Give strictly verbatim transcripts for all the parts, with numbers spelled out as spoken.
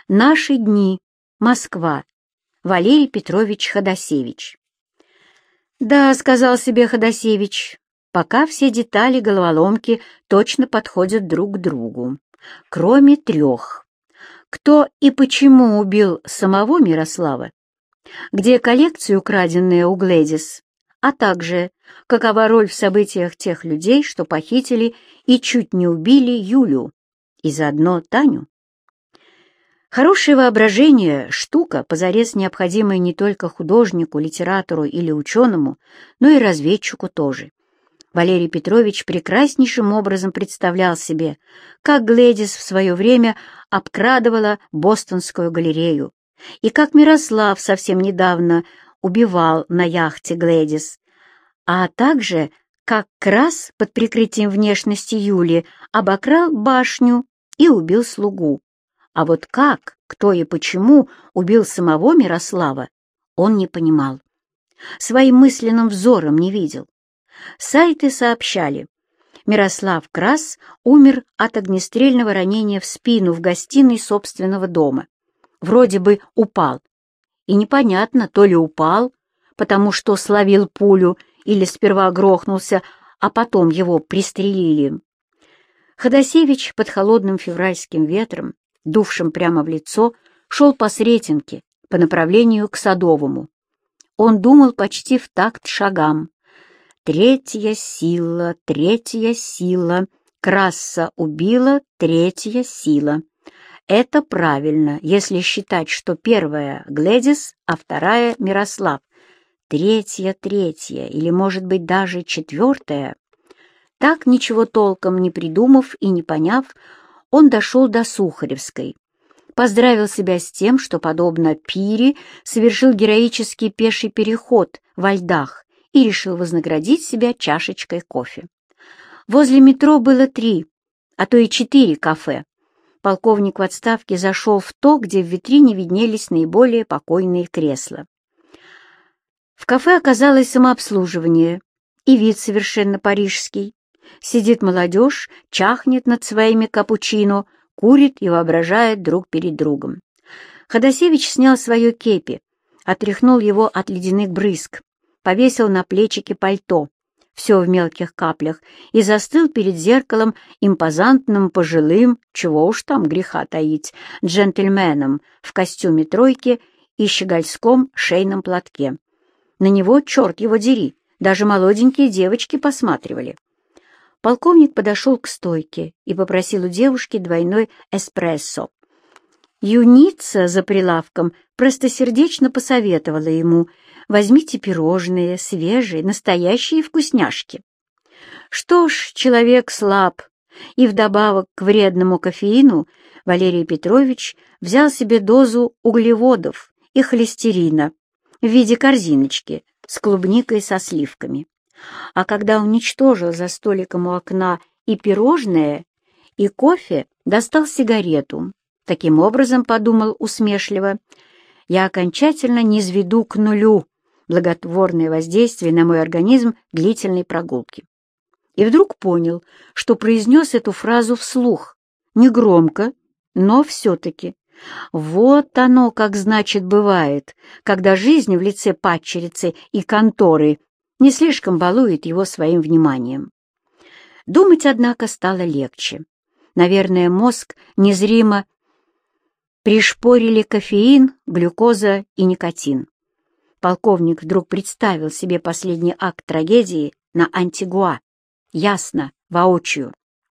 Наши дни. Москва. Валерий Петрович Ходосевич. «Да», — сказал себе Ходосевич, — «пока все детали головоломки точно подходят друг к другу. Кроме трех. Кто и почему убил самого Мирослава? Где коллекция, украденная у Глэдис? А также, какова роль в событиях тех людей, что похитили и чуть не убили Юлю и заодно Таню?» Хорошее воображение — штука, позарез необходимая не только художнику, литератору или ученому, но и разведчику тоже. Валерий Петрович прекраснейшим образом представлял себе, как Глэдис в свое время обкрадывала Бостонскую галерею, и как Мирослав совсем недавно убивал на яхте Глэдис, а также как Крас под прикрытием внешности Юли обокрал башню и убил слугу. А вот как, кто и почему убил самого Мирослава, он не понимал. Своим мысленным взором не видел. Сайты сообщали: Мирослав Крас умер от огнестрельного ранения в спину в гостиной собственного дома. Вроде бы упал. И непонятно, то ли упал, потому что словил пулю, или сперва грохнулся, а потом его пристрелили. Ходосевич под холодным февральским ветром, дувшим прямо в лицо, шел по Сретенке по направлению к Садовому. Он думал почти в такт шагам. «Третья сила, третья сила, Краса убила третья сила. Это правильно, если считать, что первая — Глэдис, а вторая — Мирослав. Третья, третья, или, может быть, даже четвертая». Так, ничего толком не придумав и не поняв, он дошел до Сухаревской, поздравил себя с тем, что, подобно Пире, совершил героический пеший переход во льдах и решил вознаградить себя чашечкой кофе. Возле метро было три, а то и четыре кафе. Полковник в отставке зашел в то, где в витрине виднелись наиболее покойные кресла. В кафе оказалось самообслуживание, и вид совершенно парижский. Сидит молодежь, чахнет над своими капучино, курит и воображает друг перед другом. Ходосевич снял свое кепи, отряхнул его от ледяных брызг, повесил на плечики пальто, все в мелких каплях, и застыл перед зеркалом импозантным, пожилым, чего уж там греха таить, джентльменом в костюме тройки и щегольском шейном платке. На него, черт его дери, даже молоденькие девочки посматривали. Полковник подошел к стойке и попросил у девушки двойной эспрессо. Юница за прилавком простосердечно посоветовала ему: «Возьмите пирожные, свежие, настоящие вкусняшки». Что ж, человек слаб, и вдобавок к вредному кофеину Валерий Петрович взял себе дозу углеводов и холестерина в виде корзиночки с клубникой со сливками. А когда уничтожил за столиком у окна и пирожное, и кофе, достал сигарету. Таким образом, подумал усмешливо, я окончательно низведу к нулю благотворное воздействие на мой организм длительной прогулки. И вдруг понял, что произнес эту фразу вслух, негромко, но все-таки. Вот оно, как значит, бывает, когда жизнь в лице падчерицы и конторы не слишком балует его своим вниманием. Думать, однако, стало легче. Наверное, мозг незримо пришпорили кофеин, глюкоза и никотин. Полковник вдруг представил себе последний акт трагедии на Антигуа. Ясно, воочию.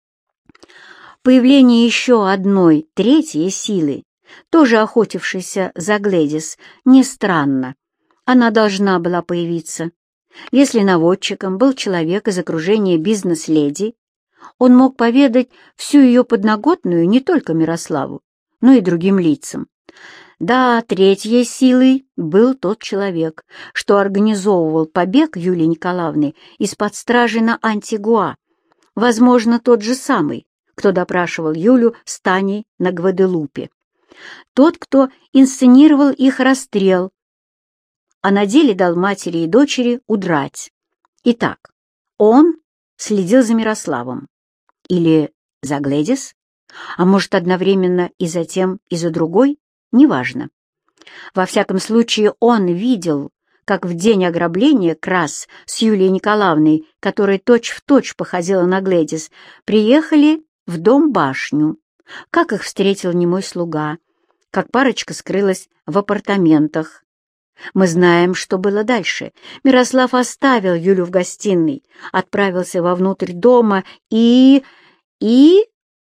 Появление еще одной, третьей силы, тоже охотившейся за Глэдис, не странно. Она должна была появиться. Если наводчиком был человек из окружения бизнес-леди, он мог поведать всю ее подноготную не только Мирославу, но и другим лицам. Да, третьей силой был тот человек, что организовывал побег Юлии Николаевны из-под стражи на Антигуа, возможно, тот же самый, кто допрашивал Юлю с Таней на Гваделупе. Тот, кто инсценировал их расстрел, а на деле дал матери и дочери удрать. Итак, он следил за Мирославом. Или за Глэдис? А может, одновременно и за тем, и за другой? неважно. Во всяком случае, он видел, как в день ограбления Крас с Юлией Николаевной, которая точь-в-точь походила на Глэдис, приехали в дом-башню, как их встретил немой слуга, как парочка скрылась в апартаментах. Мы знаем, что было дальше. Мирослав оставил Юлю в гостиной, отправился вовнутрь дома и... и...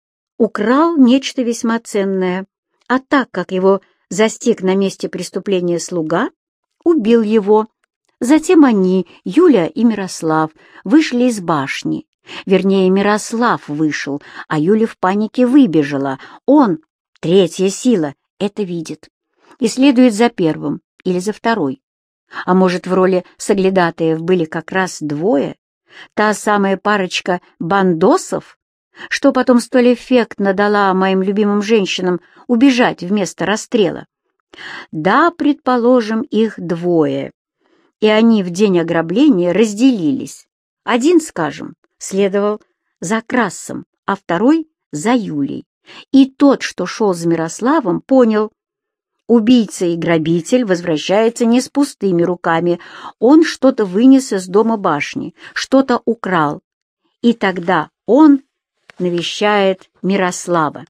украл нечто весьма ценное. А так как его застиг на месте преступления слуга, убил его. Затем они, Юля и Мирослав, вышли из башни. Вернее, Мирослав вышел, а Юля в панике выбежала. Он, третья сила, это видит и следует за первым или за второй. А может, в роли соглядатаев были как раз двое? Та самая парочка бандосов, что потом столь эффектно дала моим любимым женщинам убежать вместо расстрела? Да, предположим, их двое, и они в день ограбления разделились. Один, скажем, следовал за Красом, а второй — за Юлей. И тот, что шел за Мирославом, понял: убийца и грабитель возвращается не с пустыми руками, он что-то вынес из дома башни, что-то украл, и тогда он навещает Мирослава.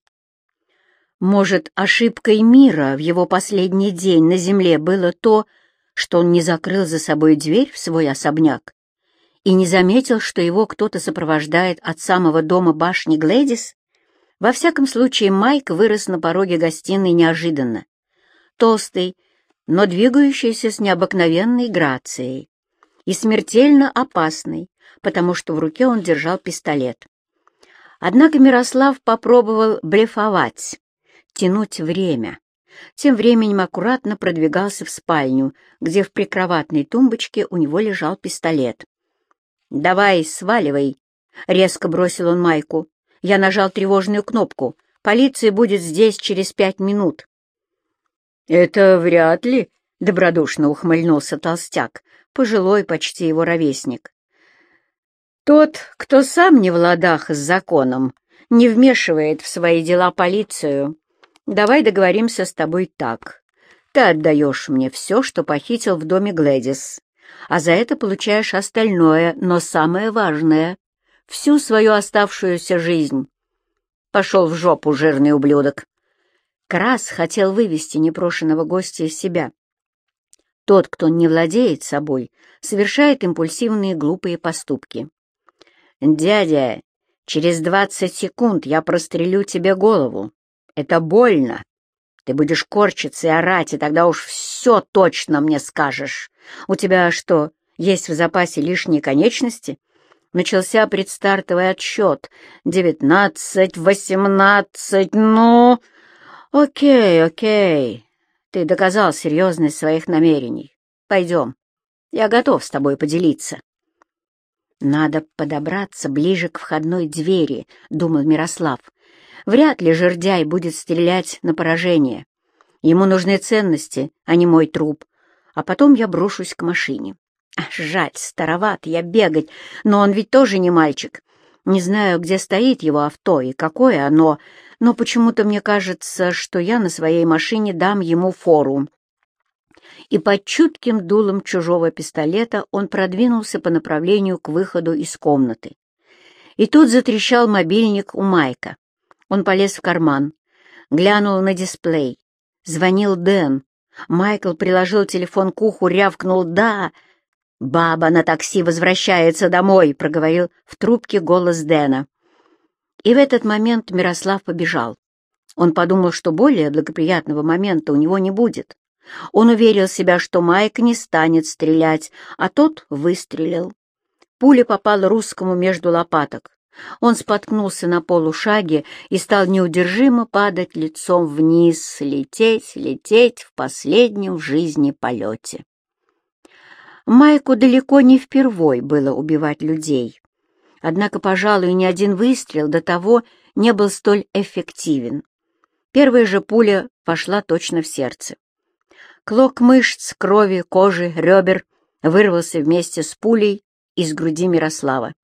Может, ошибкой мира в его последний день на земле было то, что он не закрыл за собой дверь в свой особняк и не заметил, что его кто-то сопровождает от самого дома башни Глэдис? Во всяком случае, Майк вырос на пороге гостиной неожиданно. Толстый, но двигающийся с необыкновенной грацией. И смертельно опасный, потому что в руке он держал пистолет. Однако Мирослав попробовал блефовать, тянуть время. Тем временем аккуратно продвигался в спальню, где в прикроватной тумбочке у него лежал пистолет. «Давай, сваливай!» — резко бросил он Майку. «Я нажал тревожную кнопку. Полиция будет здесь через пять минут». «Это вряд ли», — добродушно ухмыльнулся толстяк, пожилой, почти его ровесник. «Тот, кто сам не в ладах с законом, не вмешивает в свои дела полицию. Давай договоримся с тобой так. Ты отдаешь мне все, что похитил в доме Глэдис, а за это получаешь остальное, но самое важное — всю свою оставшуюся жизнь. Пошел в жопу, жирный ублюдок». Крас хотел вывести непрошенного гостя из себя. Тот, кто не владеет собой, совершает импульсивные глупые поступки. «Дядя, через двадцать секунд я прострелю тебе голову. Это больно. Ты будешь корчиться и орать, и тогда уж все точно мне скажешь. У тебя что, есть в запасе лишние конечности?» Начался предстартовый отсчет. «Девятнадцать, восемнадцать, ну...» «Окей, окей. Ты доказал серьезность своих намерений. Пойдем. Я готов с тобой поделиться». «Надо подобраться ближе к входной двери», — думал Мирослав. «Вряд ли жердяй будет стрелять на поражение. Ему нужны ценности, а не мой труп. А потом я брошусь к машине. Ах, жаль, староват я бегать, но он ведь тоже не мальчик. Не знаю, где стоит его авто и какое оно, но почему-то мне кажется, что я на своей машине дам ему фору». И под чутким дулом чужого пистолета он продвинулся по направлению к выходу из комнаты. И тут затрещал мобильник у Майка. Он полез в карман, глянул на дисплей. Звонил Дэн. Майкл приложил телефон к уху, рявкнул «Да!». «Баба на такси возвращается домой», — проговорил в трубке голос Дэна. И в этот момент Мирослав побежал. Он подумал, что более благоприятного момента у него не будет. Он уверил себя, что Майк не станет стрелять, а тот выстрелил. Пуля попала русскому между лопаток. Он споткнулся на полушаге и стал неудержимо падать лицом вниз, лететь, лететь в последнем в жизни полете. Майку далеко не впервой было убивать людей. Однако, пожалуй, ни один выстрел до того не был столь эффективен. Первая же пуля вошла точно в сердце. Клок мышц, крови, кожи, ребер вырвался вместе с пулей из груди Мирослава,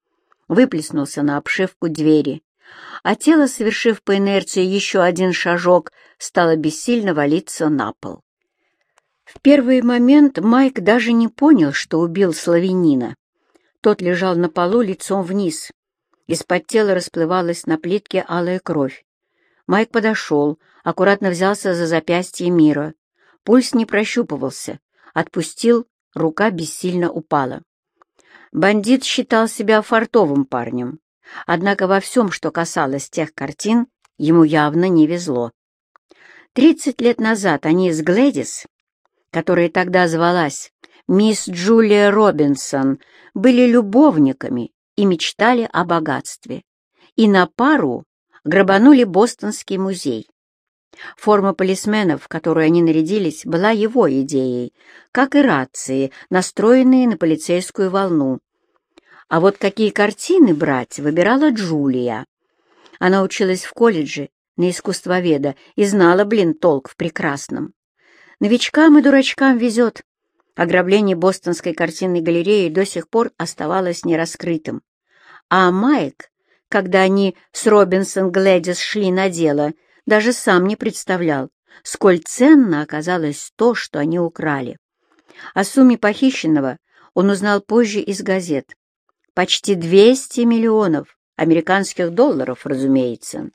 выплеснулся на обшивку двери, а тело, совершив по инерции еще один шажок, стала бессильно валиться на пол. В первый момент Майк даже не понял, что убил славянина. Тот лежал на полу лицом вниз. Из-под тела расплывалась на плитке алая кровь. Майк подошел, аккуратно взялся за запястье Мира. Пульс не прощупывался. Отпустил, рука бессильно упала. Бандит считал себя фартовым парнем. Однако во всем, что касалось тех картин, ему явно не везло. Тридцать лет назад они с Глэдис, которая тогда звалась мисс Джулия Робинсон, были любовниками и мечтали о богатстве. И на пару грабанули Бостонский музей. Форма полисменов, в которую они нарядились, была его идеей, как и рации, настроенные на полицейскую волну. А вот какие картины брать, выбирала Джулия. Она училась в колледже на искусствоведа и знала, блин, толк в прекрасном. Новичкам и дурачкам везет. Ограбление Бостонской картинной галереи до сих пор оставалось нераскрытым. А Майк, когда они с Робинсон Глэдис шли на дело, даже сам не представлял, сколь ценно оказалось то, что они украли. О сумме похищенного он узнал позже из газет. Почти двести миллионов американских долларов, разумеется.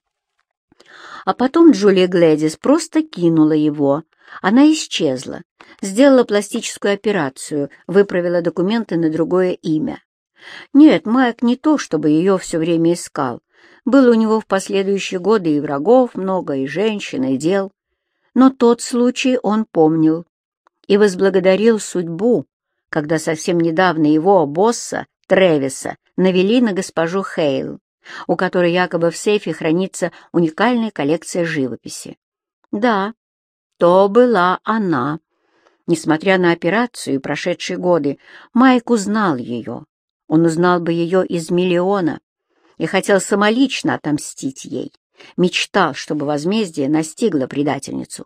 А потом Джулия Глэдис просто кинула его. Она исчезла, сделала пластическую операцию, выправила документы на другое имя. Нет, Майк не то, чтобы ее все время искал. Было у него в последующие годы и врагов много, и женщин, и дел. Но тот случай он помнил и возблагодарил судьбу, когда совсем недавно его босса, Трэвиса, навели на госпожу Хейл, у которой якобы в сейфе хранится уникальная коллекция живописи. Да, то была она. Несмотря на операцию и прошедшие годы, Майк узнал ее. Он узнал бы ее из миллиона и хотел самолично отомстить ей. Мечтал, чтобы возмездие настигло предательницу.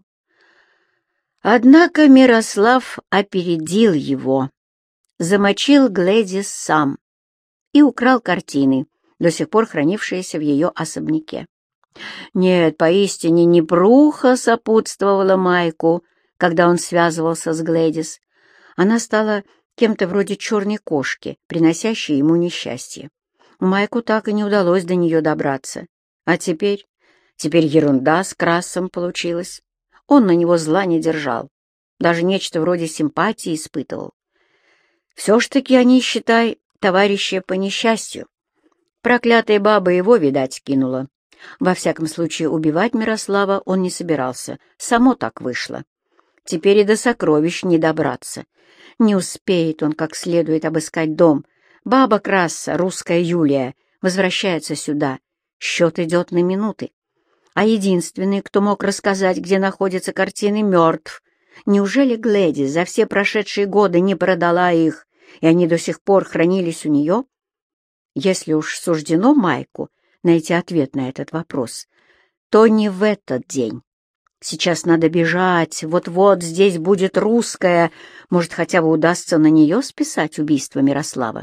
Однако Мирослав опередил его, замочил Глэдис сам и украл картины, до сих пор хранившиеся в ее особняке. Нет, поистине непруха сопутствовала Майку, когда он связывался с Глэдис. Она стала кем-то вроде черной кошки, приносящей ему несчастье. Майку так и не удалось до нее добраться. А теперь... Теперь ерунда с Крассом получилась. Он на него зла не держал. Даже нечто вроде симпатии испытывал. Все ж таки они, считай, товарищи по несчастью. Проклятая баба его, видать, кинула. Во всяком случае, убивать Мирослава он не собирался. Само так вышло. Теперь и до сокровищ не добраться. Не успеет он как следует обыскать дом. Баба Красса, русская Юлия, возвращается сюда. Счет идет на минуты. А единственный, кто мог рассказать, где находятся картины, мертв. Неужели Глэдис за все прошедшие годы не продала их, и они до сих пор хранились у нее? Если уж суждено Майку найти ответ на этот вопрос, то не в этот день. Сейчас надо бежать, вот-вот здесь будет русская, может, хотя бы удастся на нее списать убийство Мирослава.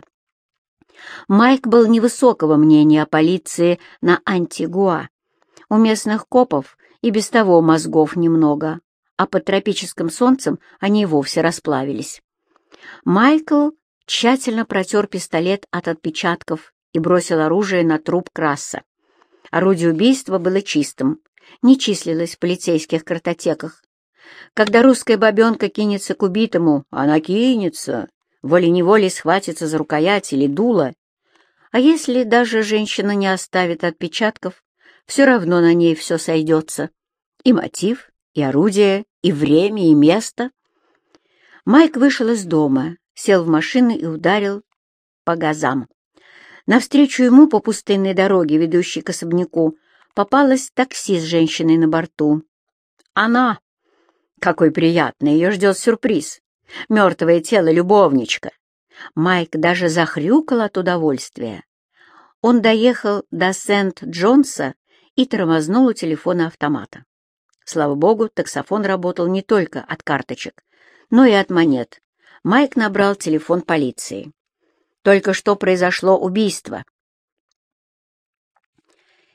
Майк был невысокого мнения о полиции на Антигуа. У местных копов и без того мозгов немного, а под тропическим солнцем они и вовсе расплавились. Майкл тщательно протер пистолет от отпечатков и бросил оружие на труп Красса. Орудие убийства было чистым, не числилось в полицейских картотеках. Когда русская бабенка кинется к убитому, она кинется, волей-неволей схватится за рукоять или дуло. А если даже женщина не оставит отпечатков, все равно на ней все сойдется. И мотив, и орудие, и время, и место. Майк вышел из дома, сел в машину и ударил по газам. Навстречу ему по пустынной дороге, ведущей к особняку, попалось такси с женщиной на борту. Она! Какой приятный, ее ждет сюрприз. Мертвое тело любовничка. Майк даже захрюкал от удовольствия. Он доехал до Сент-Джонса и тормознул у телефона автомата. Слава богу, таксофон работал не только от карточек, но и от монет. Майк набрал телефон полиции. Только что произошло убийство.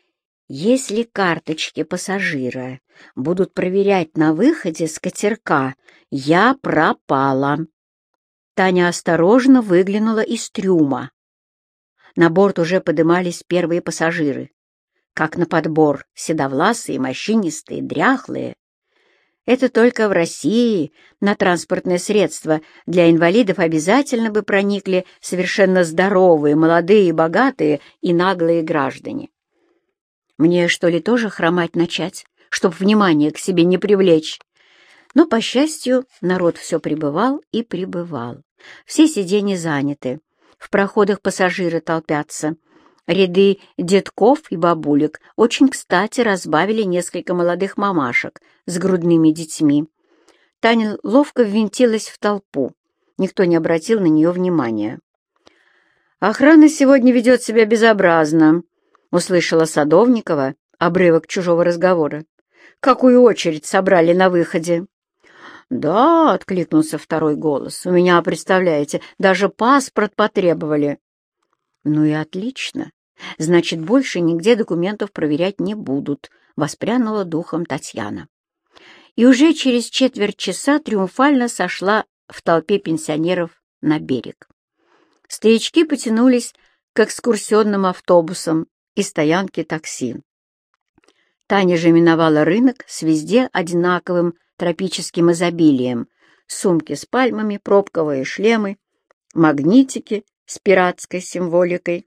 Если карточки пассажира будут проверять на выходе с катерка, я пропала. Таня осторожно выглянула из трюма. На борт уже подымались первые пассажиры. Как на подбор, седовласые, морщинистые, дряхлые. Это только в России на транспортное средство для инвалидов обязательно бы проникли совершенно здоровые, молодые, богатые и наглые граждане. Мне, что ли, тоже хромать начать, чтоб внимание к себе не привлечь? Но, по счастью, народ все прибывал и прибывал. Все сиденья заняты, в проходах пассажиры толпятся. Ряды детков и бабулек очень кстати разбавили несколько молодых мамашек с грудными детьми. Таня ловко ввинтилась в толпу. Никто не обратил на нее внимания. «Охрана сегодня ведет себя безобразно», — услышала Садовникова обрывок чужого разговора. «Какую очередь собрали на выходе?» «Да», — откликнулся второй голос, — «у меня, представляете, даже паспорт потребовали». «Ну и отлично. Значит, больше нигде документов проверять не будут», — воспрянула духом Татьяна. И уже через четверть часа триумфально сошла в толпе пенсионеров на берег. Старички потянулись к экскурсионным автобусам и стоянке такси. Таня же миновала рынок с везде одинаковым тропическим изобилием: сумки с пальмами, пробковые шлемы, магнитики с пиратской символикой.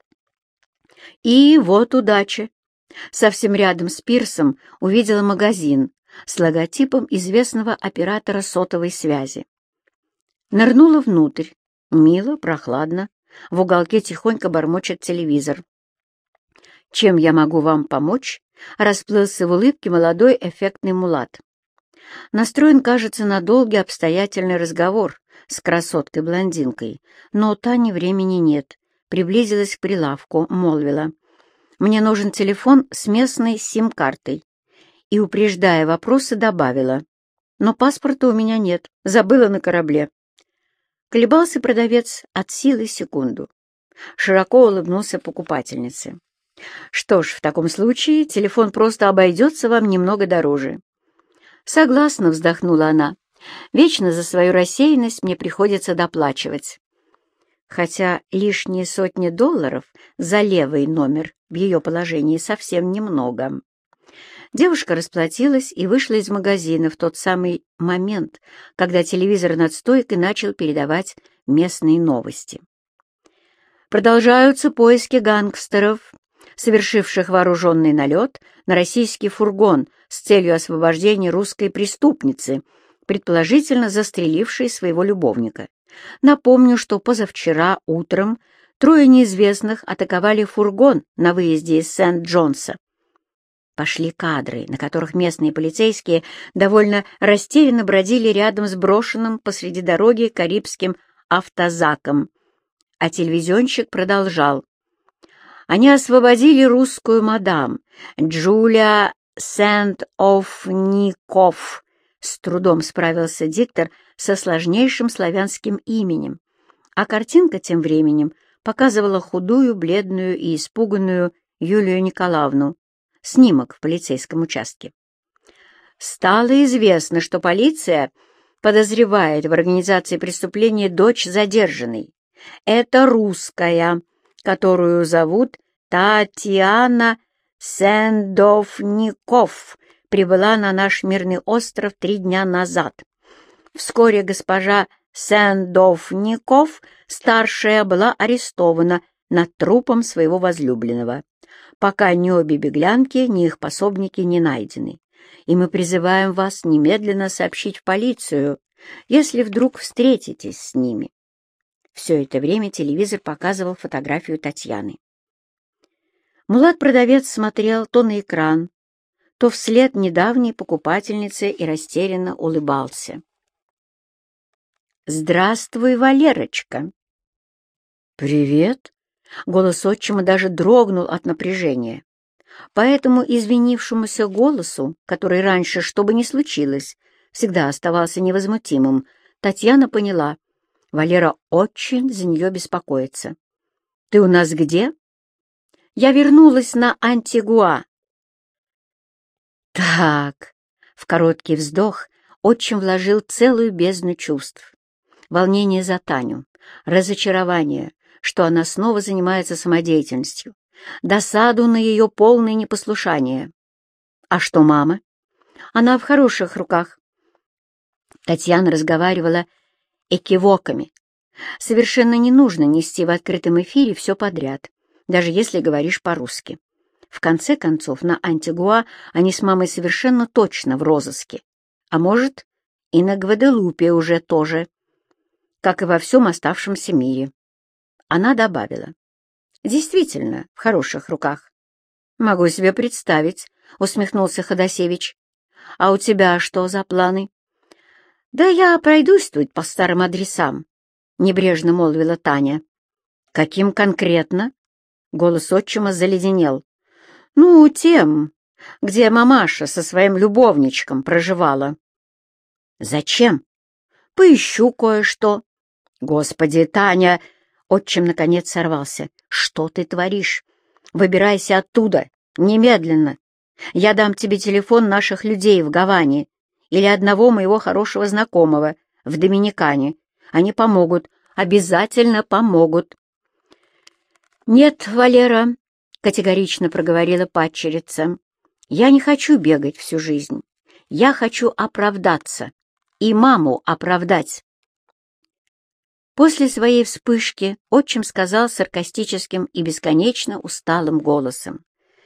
И вот удача! Совсем рядом с пирсом увидела магазин с логотипом известного оператора сотовой связи. Нырнула внутрь. Мило, прохладно. В уголке тихонько бормочет телевизор. «Чем я могу вам помочь?» — расплылся в улыбке молодой эффектный мулат. Настроен, кажется, на долгий обстоятельный разговор с красоткой-блондинкой, но у Тани времени нет. Приблизилась к прилавку, молвила: «Мне нужен телефон с местной сим-картой». И, упреждая вопросы, добавила: «Но паспорта у меня нет, забыла на корабле». Колебался продавец от силы секунду. Широко улыбнулся покупательнице. «Что ж, в таком случае телефон просто обойдется вам немного дороже». «Согласна», — вздохнула она. «Вечно за свою рассеянность мне приходится доплачивать». Хотя лишние сотни долларов за левый номер в ее положении совсем немного. Девушка расплатилась и вышла из магазина в тот самый момент, когда телевизор над стойкой начал передавать местные новости. Продолжаются поиски гангстеров, совершивших вооруженный налет на российский фургон с целью освобождения русской преступницы, предположительно застрелившей своего любовника. Напомню, что позавчера утром трое неизвестных атаковали фургон на выезде из Сент-Джонса. Пошли кадры, на которых местные полицейские довольно растерянно бродили рядом с брошенным посреди дороги карибским автозаком. А телевизионщик продолжал. Они освободили русскую мадам Джулия Сент-Оф-Никоф. С трудом справился диктор со сложнейшим славянским именем, а картинка тем временем показывала худую, бледную и испуганную Юлию Николаевну. Снимок в полицейском участке. Стало известно, что полиция подозревает в организации преступления дочь задержанной. Это русская, которую зовут Татьяна Сендовников, прибыла на наш мирный остров три дня назад. Вскоре госпожа Сендовников, старшая, была арестована над трупом своего возлюбленного, пока ни обе беглянки, ни их пособники не найдены. И мы призываем вас немедленно сообщить в полицию, если вдруг встретитесь с ними. Все это время телевизор показывал фотографию Татьяны. Мулат-продавец смотрел то на экран, то вслед недавней покупательнице и растерянно улыбался. «Здравствуй, Валерочка!» «Привет!» Голос отчима даже дрогнул от напряжения. Поэтому извинившемуся голосу, который раньше, что бы ни случилось, всегда оставался невозмутимым, Татьяна поняла: Валера очень за нее беспокоится. «Ты у нас где?» «Я вернулась на Антигуа». Так, в короткий вздох отчим вложил целую бездну чувств. Волнение за Таню, разочарование, что она снова занимается самодеятельностью, досаду на ее полное непослушание. А что мама? Она в хороших руках. Татьяна разговаривала экивоками. Совершенно не нужно нести в открытом эфире все подряд, даже если говоришь по-русски. В конце концов, на Антигуа они с мамой совершенно точно в розыске. А может, и на Гваделупе уже тоже, как и во всем оставшемся мире. Она добавила: «Действительно, в хороших руках». «Могу себе представить», — усмехнулся Ходосевич. «А у тебя что за планы?» «Да я пройдусь тут по старым адресам», — небрежно молвила Таня. «Каким конкретно?» — голос отчима заледенел. «Ну, тем, где мамаша со своим любовничком проживала». «Зачем?» «Поищу кое-что». «Господи, Таня!» — отчим наконец сорвался. «Что ты творишь? Выбирайся оттуда, немедленно. Я дам тебе телефон наших людей в Гаване или одного моего хорошего знакомого в Доминикане. Они помогут, обязательно помогут». «Нет, Валера», — категорично проговорила падчерица, — «я не хочу бегать всю жизнь. Я хочу оправдаться и маму оправдать». После своей вспышки отчим сказал саркастическим и бесконечно усталым голосом: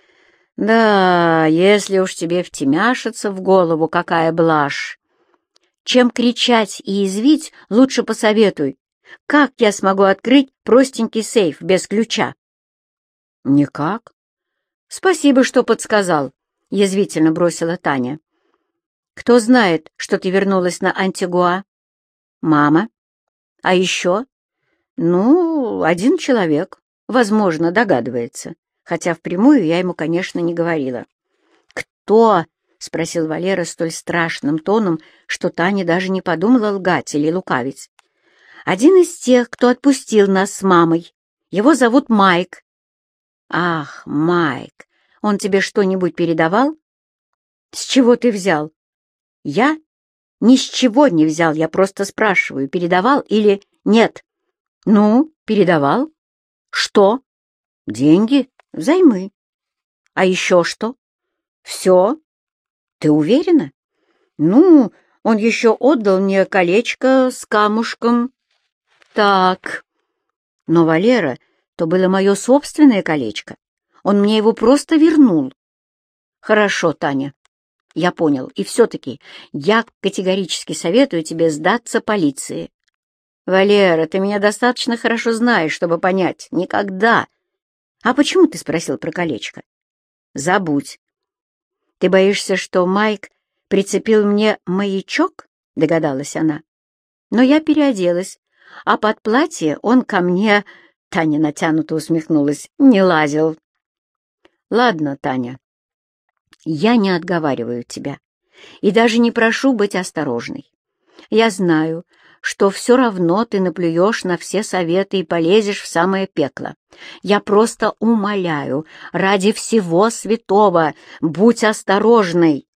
«Да, если уж тебе втемяшится в голову какая блажь, чем кричать и язвить, лучше посоветуй, как я смогу открыть простенький сейф без ключа». «Никак». «Спасибо, что подсказал», — язвительно бросила Таня. «Кто знает, что ты вернулась на Антигуа?» «Мама. А еще?» «Ну, один человек, возможно, догадывается, хотя впрямую я ему, конечно, не говорила». «Кто?» — спросил Валера столь страшным тоном, что Таня даже не подумала лгать или лукавить. «Один из тех, кто отпустил нас с мамой. Его зовут Майк». «Ах, Майк, он тебе что-нибудь передавал?» «С чего ты взял?» «Я? Ни с чего не взял, я просто спрашиваю, передавал или нет». «Ну, передавал». «Что?» «Деньги, взаймы». «А еще что?» «Все». «Ты уверена?» «Ну, он еще отдал мне колечко с камушком». «Так». «Но, Валера, то было мое собственное колечко. Он мне его просто вернул». «Хорошо, Таня, я понял. И все-таки я категорически советую тебе сдаться полиции». «Валера, ты меня достаточно хорошо знаешь, чтобы понять. Никогда». «А почему ты спросил про колечко?» «Забудь». «Ты боишься, что Майк прицепил мне маячок?» — догадалась она. «Но я переоделась, а под платье он ко мне...» — Таня натянуто усмехнулась. «Не лазил». «Ладно, Таня, я не отговариваю тебя и даже не прошу быть осторожной. Я знаю, что все равно ты наплюешь на все советы и полезешь в самое пекло. Я просто умоляю, ради всего святого, будь осторожной».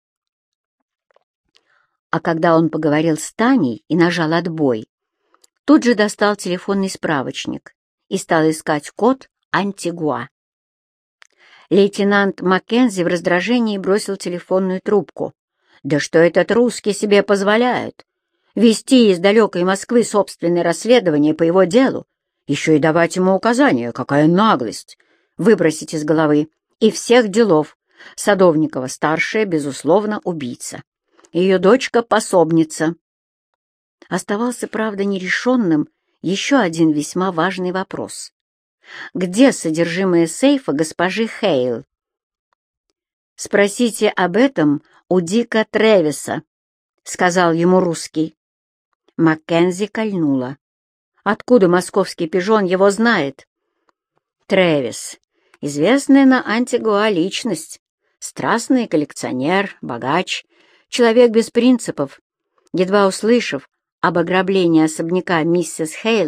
А когда он поговорил с Таней и нажал отбой, тут же достал телефонный справочник и стал искать код Антигуа. Лейтенант Маккензи в раздражении бросил телефонную трубку. «Да что этот русский себе позволяет? Вести из далекой Москвы собственное расследование по его делу, еще и давать ему указания, какая наглость! Выбросить из головы. И всех делов. Садовникова-старшая, безусловно, убийца. Ее дочка — пособница». Оставался, правда, нерешенным еще один весьма важный вопрос. Где содержимое сейфа госпожи Хейл? «Спросите об этом у Дика Тревиса», — сказал ему русский. Маккензи кольнула. Откуда московский пижон его знает? Тревис, известная на Антигуа личность, страстный коллекционер, богач, человек без принципов. Едва услышав об ограблении особняка миссис Хейл,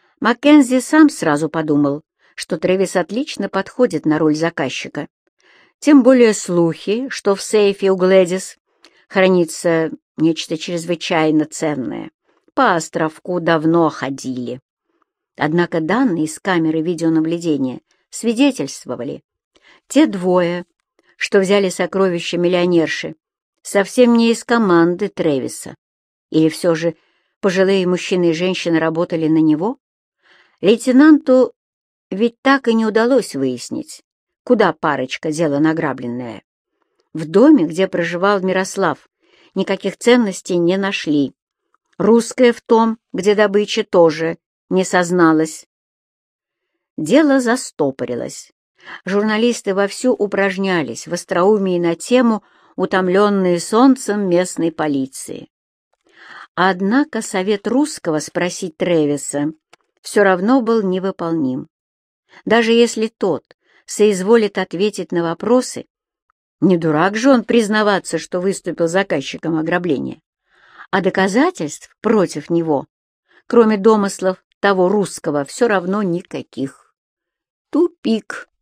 Маккензи сам сразу подумал, что Тревис отлично подходит на роль заказчика. Тем более слухи, что в сейфе у Глэдис хранится нечто чрезвычайно ценное, по островку давно ходили. Однако данные из камеры видеонаблюдения свидетельствовали, те двое, что взяли сокровища миллионерши, совсем не из команды Трэвиса. Или все же пожилые мужчины и женщины работали на него? Лейтенанту ведь так и не удалось выяснить, куда парочка дела награбленное. В доме, где проживал Мирослав, никаких ценностей не нашли. Русская в том, где добыча, тоже не созналась. Дело застопорилось. Журналисты вовсю упражнялись в остроумии на тему, утомленные солнцем местной полиции. Однако совет русского спросить Трэвиса все равно был невыполним. Даже если тот соизволит ответить на вопросы, не дурак же он признаваться, что выступил заказчиком ограбления, а доказательств против него, кроме домыслов того русского, все равно никаких. Тупик.